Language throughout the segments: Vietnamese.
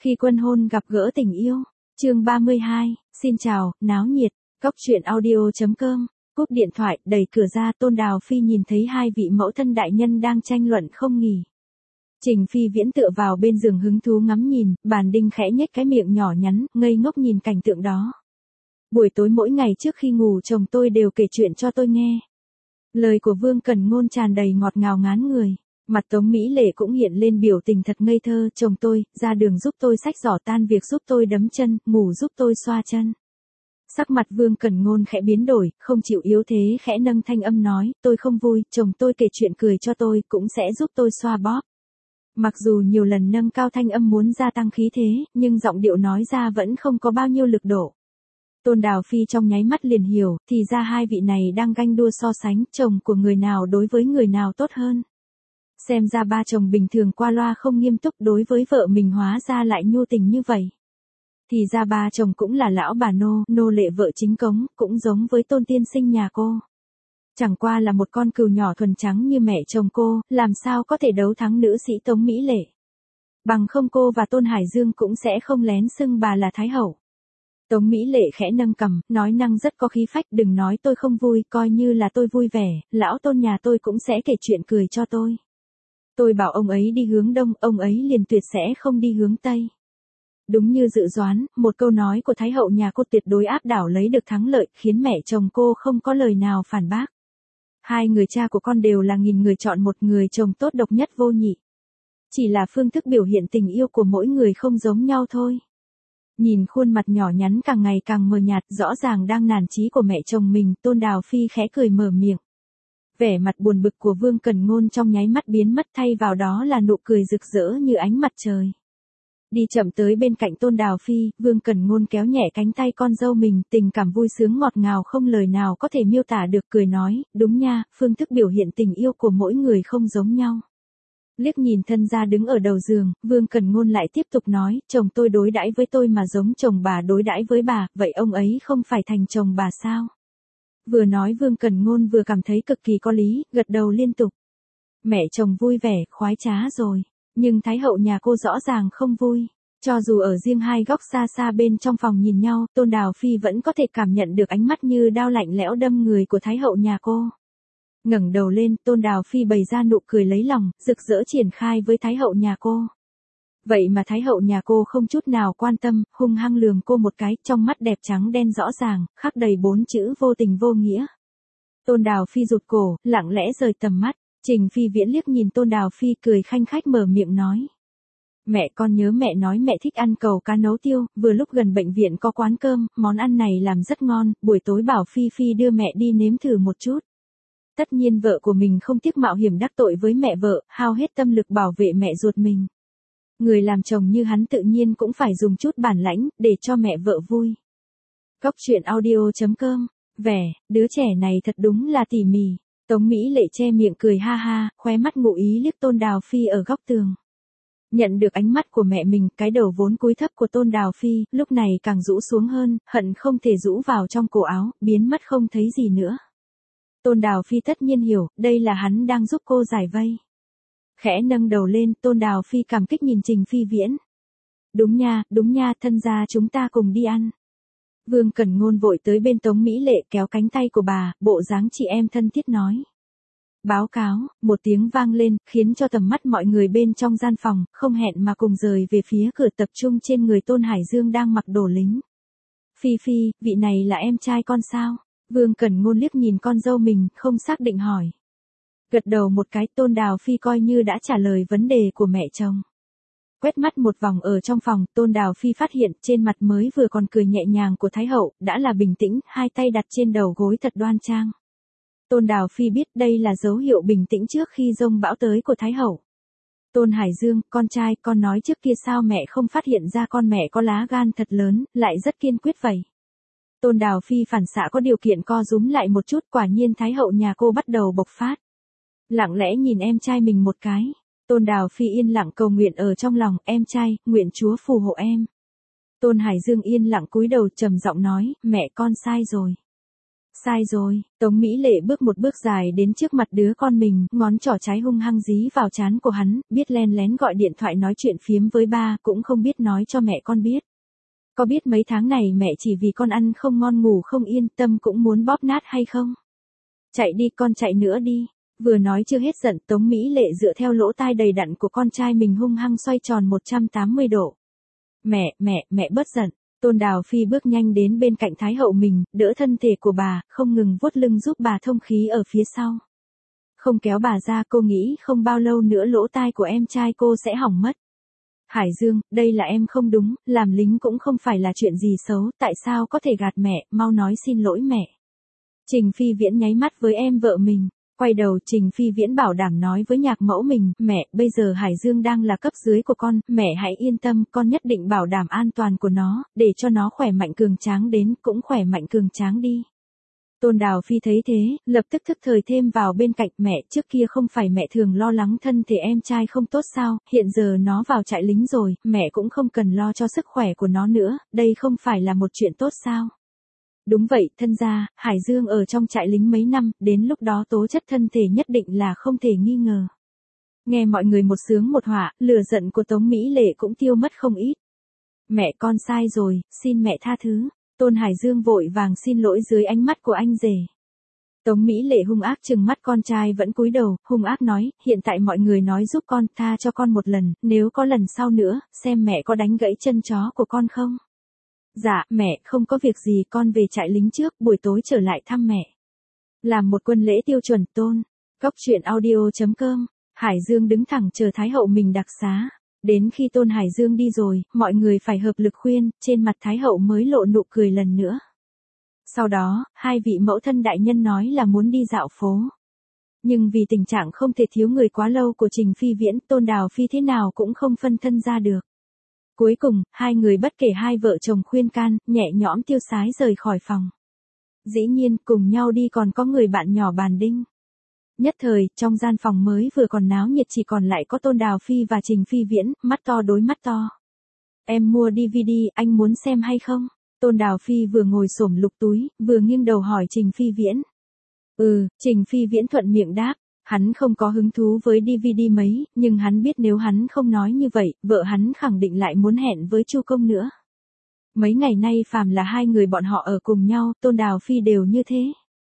Khi quân hôn gặp gỡ tình yêu, chương 32, xin chào, náo nhiệt, góc truyện audio.com, cúp điện thoại, đẩy cửa ra Tôn Đào Phi nhìn thấy hai vị mẫu thân đại nhân đang tranh luận không nghỉ. Trình Phi Viễn tựa vào bên giường hứng thú ngắm nhìn, Bàn Đinh khẽ nhếch cái miệng nhỏ nhắn, ngây ngốc nhìn cảnh tượng đó. Buổi tối mỗi ngày trước khi ngủ chồng tôi đều kể chuyện cho tôi nghe. Lời của Vương Cẩn Ngôn tràn đầy ngọt ngào ngán người. Mặt Tống Mỹ Lệ cũng hiện lên biểu tình thật ngây thơ, chồng tôi, ra đường giúp tôi xách giỏ, tan việc giúp tôi đấm chân, ngủ giúp tôi xoa chân. Sắc mặt Vương Cẩn Ngôn khẽ biến đổi, không chịu yếu thế khẽ nâng thanh âm nói, tôi không vui, chồng tôi kể chuyện cười cho tôi, cũng sẽ giúp tôi xoa bóp. Mặc dù nhiều lần nâng cao thanh âm muốn gia tăng khí thế, nhưng giọng điệu nói ra vẫn không có bao nhiêu lực độ. Tôn Đào Phi trong nháy mắt liền hiểu, thì ra hai vị này đang ganh đua so sánh, chồng của người nào đối với người nào tốt hơn. Xem ra ba chồng bình thường qua loa không nghiêm túc, đối với vợ mình hóa ra lại nhu tình như vậy. Thì ra ba chồng cũng là lão bà nô lệ vợ chính cống, cũng giống với Tôn tiên sinh nhà cô. Chẳng qua là một con cừu nhỏ thuần trắng như mẹ chồng cô, làm sao có thể đấu thắng nữ sĩ Tống Mỹ Lệ. Bằng không cô và Tôn Hải Dương cũng sẽ không lén xưng bà là Thái Hậu. Tống Mỹ Lệ khẽ nâng cằm, nói năng rất có khí phách, đừng nói tôi không vui, coi như là tôi vui vẻ, lão Tôn nhà tôi cũng sẽ kể chuyện cười cho tôi. Tôi bảo ông ấy đi hướng đông, ông ấy liền tuyệt sẽ không đi hướng tây. Đúng như dự đoán, một câu nói của Thái Hậu nhà cô tuyệt đối áp đảo lấy được thắng lợi, khiến mẹ chồng cô không có lời nào phản bác. Hai người cha của con đều là nghìn người chọn một người chồng tốt độc nhất vô nhị. Chỉ là phương thức biểu hiện tình yêu của mỗi người không giống nhau thôi. Nhìn khuôn mặt nhỏ nhắn càng ngày càng mờ nhạt, rõ ràng đang nản chí của mẹ chồng mình, Tôn Đào Phi khẽ cười mở miệng. Vẻ mặt buồn bực của Vương Cẩn Ngôn trong nháy mắt biến mất, thay vào đó là nụ cười rực rỡ như ánh mặt trời. Đi chậm tới bên cạnh Tôn Đào Phi, Vương Cẩn Ngôn kéo nhẹ cánh tay con dâu mình, tình cảm vui sướng ngọt ngào không lời nào có thể miêu tả được, cười nói, đúng nha, phương thức biểu hiện tình yêu của mỗi người không giống nhau. Liếc nhìn thân gia đứng ở đầu giường, Vương Cẩn Ngôn lại tiếp tục nói, chồng tôi đối đãi với tôi mà giống chồng bà đối đãi với bà, vậy ông ấy không phải thành chồng bà sao? Vừa nói Vương Cẩn Ngôn vừa cảm thấy cực kỳ có lý, gật đầu liên tục. Mẹ chồng vui vẻ, khoái trá rồi. Nhưng Thái Hậu nhà cô rõ ràng không vui. Cho dù ở riêng hai góc xa xa bên trong phòng nhìn nhau, Tôn Đào Phi vẫn có thể cảm nhận được ánh mắt như đao lạnh lẽo đâm người của Thái Hậu nhà cô. Ngẩng đầu lên, Tôn Đào Phi bày ra nụ cười lấy lòng, rực rỡ triển khai với Thái Hậu nhà cô. Vậy mà Thái Hậu nhà cô không chút nào quan tâm, hung hăng lườm cô một cái, trong mắt đẹp trắng đen rõ ràng, khắc đầy 4 chữ vô tình vô nghĩa. Tôn Đào Phi rụt cổ, lặng lẽ rời tầm mắt. Trình Phi Viễn liếc nhìn Tôn Đào Phi cười khanh khách mở miệng nói. Mẹ con nhớ mẹ nói mẹ thích ăn cẩu cá nấu tiêu, vừa lúc gần bệnh viện có quán cơm, món ăn này làm rất ngon, buổi tối bảo Phi Phi đưa mẹ đi nếm thử một chút. Tất nhiên vợ của mình không tiếc mạo hiểm đắc tội với mẹ vợ, hao hết tâm lực bảo vệ mẹ ruột mình. Người làm chồng như hắn tự nhiên cũng phải dùng chút bản lãnh, để cho mẹ vợ vui. Góc truyện audio.com, vẻ, đứa trẻ này thật đúng là tỉ mỉ. Tống Mỹ Lệ che miệng cười ha ha, khóe mắt ngụ ý liếc Tôn Đào Phi ở góc tường. Nhận được ánh mắt của mẹ mình, cái đầu vốn cúi thấp của Tôn Đào Phi, lúc này càng rũ xuống hơn, hận không thể rũ vào trong cổ áo, biến mất không thấy gì nữa. Tôn Đào Phi tất nhiên hiểu, đây là hắn đang giúp cô giải vây. Khẽ nâng đầu lên, Tôn Đào Phi cảm kích nhìn Trình Phi Viễn. Đúng nha, thân gia chúng ta cùng đi ăn. Vương Cẩn Ngôn vội tới bên Tống Mỹ Lệ kéo cánh tay của bà, bộ dáng chị em thân thiết nói. Báo cáo, một tiếng vang lên, khiến cho tầm mắt mọi người bên trong gian phòng, không hẹn mà cùng rời về phía cửa tập trung trên người Tôn Hải Dương đang mặc đồ lính. Phi Phi, vị này là em trai con sao? Vương Cẩn Ngôn liếc nhìn con dâu mình, không xác định hỏi. Gật đầu một cái, Tôn Đào Phi coi như đã trả lời vấn đề của mẹ chồng. Quét mắt một vòng ở trong phòng, Tôn Đào Phi phát hiện trên mặt mới vừa còn cười nhẹ nhàng của Thái Hậu, đã là bình tĩnh, hai tay đặt trên đầu gối thật đoan trang. Tôn Đào Phi biết đây là dấu hiệu bình tĩnh trước khi giông bão tới của Thái Hậu. Tôn Hải Dương, con trai, con nói trước kia sao mẹ không phát hiện ra con mẹ có lá gan thật lớn, lại rất kiên quyết vậy. Tôn Đào Phi phản xạ có điều kiện co rúm lại một chút, quả nhiên Thái Hậu nhà cô bắt đầu bộc phát. Lặng lẽ nhìn em trai mình một cái. Tôn Đào Phi yên lặng cầu nguyện ở trong lòng, em trai, nguyện Chúa phù hộ em. Tôn Hải Dương yên lặng cúi đầu trầm giọng nói, mẹ con sai rồi. Sai rồi, Tống Mỹ Lệ bước một bước dài đến trước mặt đứa con mình, ngón trỏ trái hung hăng dí vào trán của hắn, biết len lén gọi điện thoại nói chuyện phiếm với ba, cũng không biết nói cho mẹ con biết. Có biết mấy tháng này mẹ chỉ vì con ăn không ngon ngủ không yên tâm cũng muốn bóp nát hay không? Chạy đi con, chạy nữa đi. Vừa nói chưa hết giận, Tống Mỹ Lệ dựa theo lỗ tai đầy đặn của con trai mình hung hăng xoay tròn 180 độ. Mẹ bớt giận. Tôn Đào Phi bước nhanh đến bên cạnh Thái hậu mình, đỡ thân thể của bà, không ngừng vuốt lưng giúp bà thông khí ở phía sau. Không kéo bà ra, cô nghĩ không bao lâu nữa lỗ tai của em trai cô sẽ hỏng mất. Hải Dương, đây là em không đúng, làm lính cũng không phải là chuyện gì xấu, tại sao có thể gạt mẹ, mau nói xin lỗi mẹ. Trình Phi Viễn nháy mắt với em vợ mình. Quay đầu Trình Phi Viễn bảo đảm nói với nhạc mẫu mình, mẹ, bây giờ Hải Dương đang là cấp dưới của con, mẹ hãy yên tâm, con nhất định bảo đảm an toàn của nó, để cho nó khỏe mạnh cường tráng đến, cũng khỏe mạnh cường tráng đi. Tôn Đào Phi thấy thế, lập tức thức thời thêm vào bên cạnh mẹ, trước kia không phải mẹ thường lo lắng thân thể em trai không tốt sao, hiện giờ nó vào trại lính rồi, mẹ cũng không cần lo cho sức khỏe của nó nữa, đây không phải là một chuyện tốt sao. Đúng vậy, thân gia, Hải Dương ở trong trại lính mấy năm, đến lúc đó tố chất thân thể nhất định là không thể nghi ngờ. Nghe mọi người một sướng một họa, lửa giận của Tống Mỹ Lệ cũng tiêu mất không ít. Mẹ con sai rồi, xin mẹ tha thứ. Tôn Hải Dương vội vàng xin lỗi dưới ánh mắt của anh rể. Tống Mỹ Lệ hung ác trừng mắt con trai vẫn cúi đầu, hung ác nói, hiện tại mọi người nói giúp con, tha cho con một lần, nếu có lần sau nữa, xem mẹ có đánh gãy chân chó của con không. Dạ, mẹ, không có việc gì, con về trại lính trước, buổi tối trở lại thăm mẹ. Làm một quân lễ tiêu chuẩn. Tôn. Góc truyện audio.com. Hải Dương đứng thẳng chờ Thái hậu mình đặc xá. Đến khi Tôn Hải Dương đi rồi, mọi người phải hợp lực khuyên, trên mặt Thái hậu mới lộ nụ cười lần nữa. Sau đó, hai vị mẫu thân đại nhân nói là muốn đi dạo phố. Nhưng vì tình trạng không thể thiếu người quá lâu của Trình Phi Viễn, Tôn Đào Phi thế nào cũng không phân thân ra được. Cuối cùng, hai người bất kể hai vợ chồng khuyên can, nhẹ nhõm tiêu sái rời khỏi phòng. Dĩ nhiên, cùng nhau đi còn có người bạn nhỏ Bàn Đinh. Nhất thời, trong gian phòng mới vừa còn náo nhiệt chỉ còn lại có Tôn Đào Phi và Trình Phi Viễn, mắt to đối mắt to. Em mua DVD, anh muốn xem hay không? Tôn Đào Phi vừa ngồi xổm lục túi, vừa nghiêng đầu hỏi Trình Phi Viễn. Trình Phi Viễn thuận miệng đáp. Hắn không có hứng thú với DVD mấy, nhưng hắn biết nếu hắn không nói như vậy, vợ hắn khẳng định lại muốn hẹn với Chu Công nữa. Mấy ngày nay phàm là hai người bọn họ ở cùng nhau, Tôn Đào Phi đều như thế.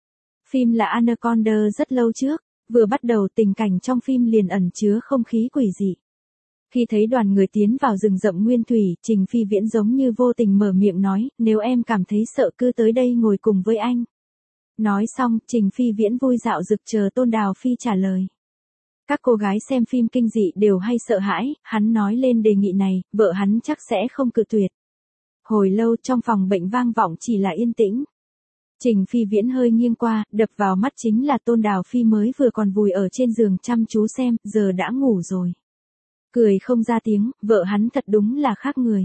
Phim là Anaconda rất lâu trước, vừa bắt đầu tình cảnh trong phim liền ẩn chứa không khí quỷ dị. Khi thấy đoàn người tiến vào rừng rậm nguyên thủy, Trình Phi Viễn giống như vô tình mở miệng nói, nếu em cảm thấy sợ cứ tới đây ngồi cùng với anh. Nói xong, Trình Phi Viễn vui dạo rực chờ Tôn Đào Phi trả lời. Các cô gái xem phim kinh dị đều hay sợ hãi, hắn nói lên đề nghị này, vợ hắn chắc sẽ không cự tuyệt. Hồi lâu trong phòng bệnh vang vọng chỉ là yên tĩnh. Trình Phi Viễn hơi nghiêng qua, đập vào mắt chính là Tôn Đào Phi mới vừa còn vùi ở trên giường chăm chú xem, giờ đã ngủ rồi. Cười không ra tiếng, vợ hắn thật đúng là khác người.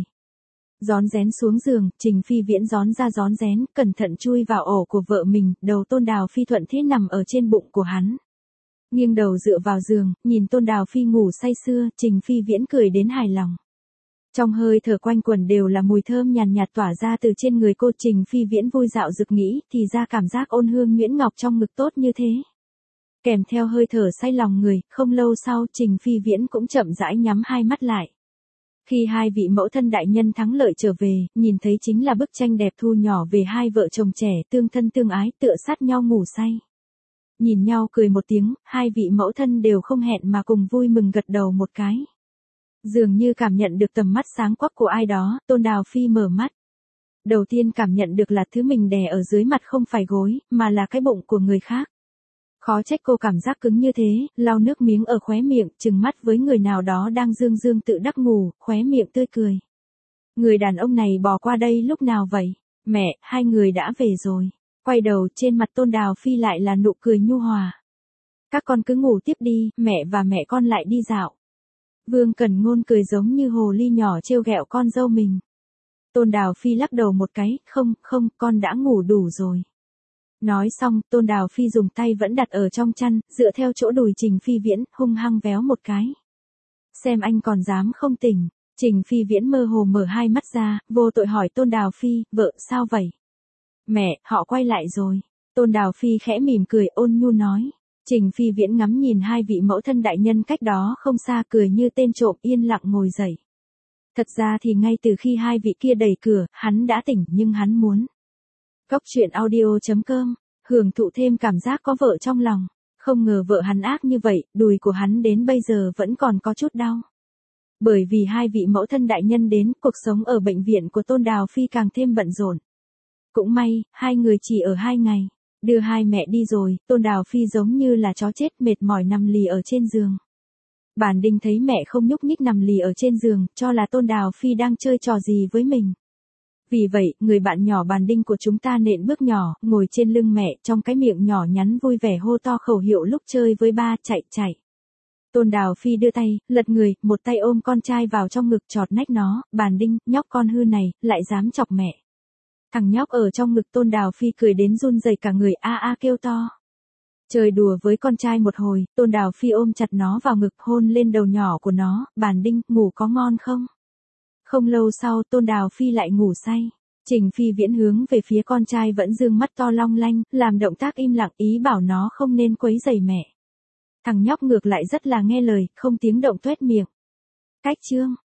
Rón rén xuống giường, Trình Phi Viễn rón ra rón rén, cẩn thận chui vào ổ của vợ mình, đầu Tôn Đào Phi thuận thế nằm ở trên bụng của hắn. Nghiêng đầu dựa vào giường, nhìn Tôn Đào Phi ngủ say sưa, Trình Phi Viễn cười đến hài lòng. Trong hơi thở quanh quẩn đều là mùi thơm nhàn nhạt tỏa ra từ trên người cô. Trình Phi Viễn vui dạo rực nghĩ, thì ra cảm giác ôn hương nhuyễn ngọc trong ngực tốt như thế. Kèm theo hơi thở say lòng người, không lâu sau Trình Phi Viễn cũng chậm rãi nhắm hai mắt lại. Khi hai vị mẫu thân đại nhân thắng lợi trở về, nhìn thấy chính là bức tranh đẹp thu nhỏ về hai vợ chồng trẻ tương thân tương ái tựa sát nhau ngủ say. Nhìn nhau cười một tiếng, hai vị mẫu thân đều không hẹn mà cùng vui mừng gật đầu một cái. Dường như cảm nhận được tầm mắt sáng quắc của ai đó, Tôn Đào Phi mở mắt. Đầu tiên cảm nhận được là thứ mình đè ở dưới mặt không phải gối, mà là cái bụng của người khác. Khó trách cô cảm giác cứng như thế, lau nước miếng ở khóe miệng, trừng mắt với người nào đó đang dương dương tự đắc ngủ, khóe miệng tươi cười. Người đàn ông này bỏ qua đây lúc nào vậy? Mẹ, hai người đã về rồi. Quay đầu trên mặt Tôn Đào Phi lại là nụ cười nhu hòa. Các con cứ ngủ tiếp đi, mẹ và mẹ con lại đi dạo. Vương Cẩn Ngôn cười giống như hồ ly nhỏ trêu ghẹo con dâu mình. Tôn Đào Phi lắc đầu một cái, không, con đã ngủ đủ rồi. Nói xong, Tôn Đào Phi dùng tay vẫn đặt ở trong chăn, dựa theo chỗ đùi Trình Phi Viễn, hung hăng véo một cái. Xem anh còn dám không tỉnh. Trình Phi Viễn mơ hồ mở hai mắt ra, vô tội hỏi Tôn Đào Phi, vợ sao vậy? Mẹ, họ quay lại rồi. Tôn Đào Phi khẽ mỉm cười ôn nhu nói. Trình Phi Viễn ngắm nhìn hai vị mẫu thân đại nhân cách đó không xa cười như tên trộm yên lặng ngồi dậy. Thật ra thì ngay từ khi hai vị kia đẩy cửa, hắn đã tỉnh nhưng hắn muốn. Cốc truyện audio.com, hưởng thụ thêm cảm giác có vợ trong lòng. Không ngờ vợ hắn ác như vậy, đùi của hắn đến bây giờ vẫn còn có chút đau. Bởi vì hai vị mẫu thân đại nhân đến, cuộc sống ở bệnh viện của Tôn Đào Phi càng thêm bận rộn. Cũng may, hai người chỉ ở 2 ngày. Đưa hai mẹ đi rồi, Tôn Đào Phi giống như là chó chết mệt mỏi nằm lì ở trên giường. Bản Đinh thấy mẹ không nhúc nhích nằm lì ở trên giường, cho là Tôn Đào Phi đang chơi trò gì với mình. Vì vậy, người bạn nhỏ Bản Đinh của chúng ta nện bước nhỏ, ngồi trên lưng mẹ, trong cái miệng nhỏ nhắn vui vẻ hô to khẩu hiệu lúc chơi với ba, chạy chạy. Tôn Đào Phi đưa tay, lật người, một tay ôm con trai vào trong ngực chọt nách nó, Bản Đinh, nhóc con hư này, lại dám chọc mẹ. Thằng nhóc ở trong ngực Tôn Đào Phi cười đến run rẩy cả người a a kêu to. Chơi đùa với con trai một hồi, Tôn Đào Phi ôm chặt nó vào ngực hôn lên đầu nhỏ của nó, Bản Đinh, ngủ có ngon không? Không lâu sau Tôn Đào Phi lại ngủ say. Trình Phi Viễn hướng về phía con trai vẫn dương mắt to long lanh, làm động tác im lặng ý bảo nó không nên quấy rầy mẹ. Thằng nhóc ngược lại rất là nghe lời, không tiếng động tuét miệng. Cách chương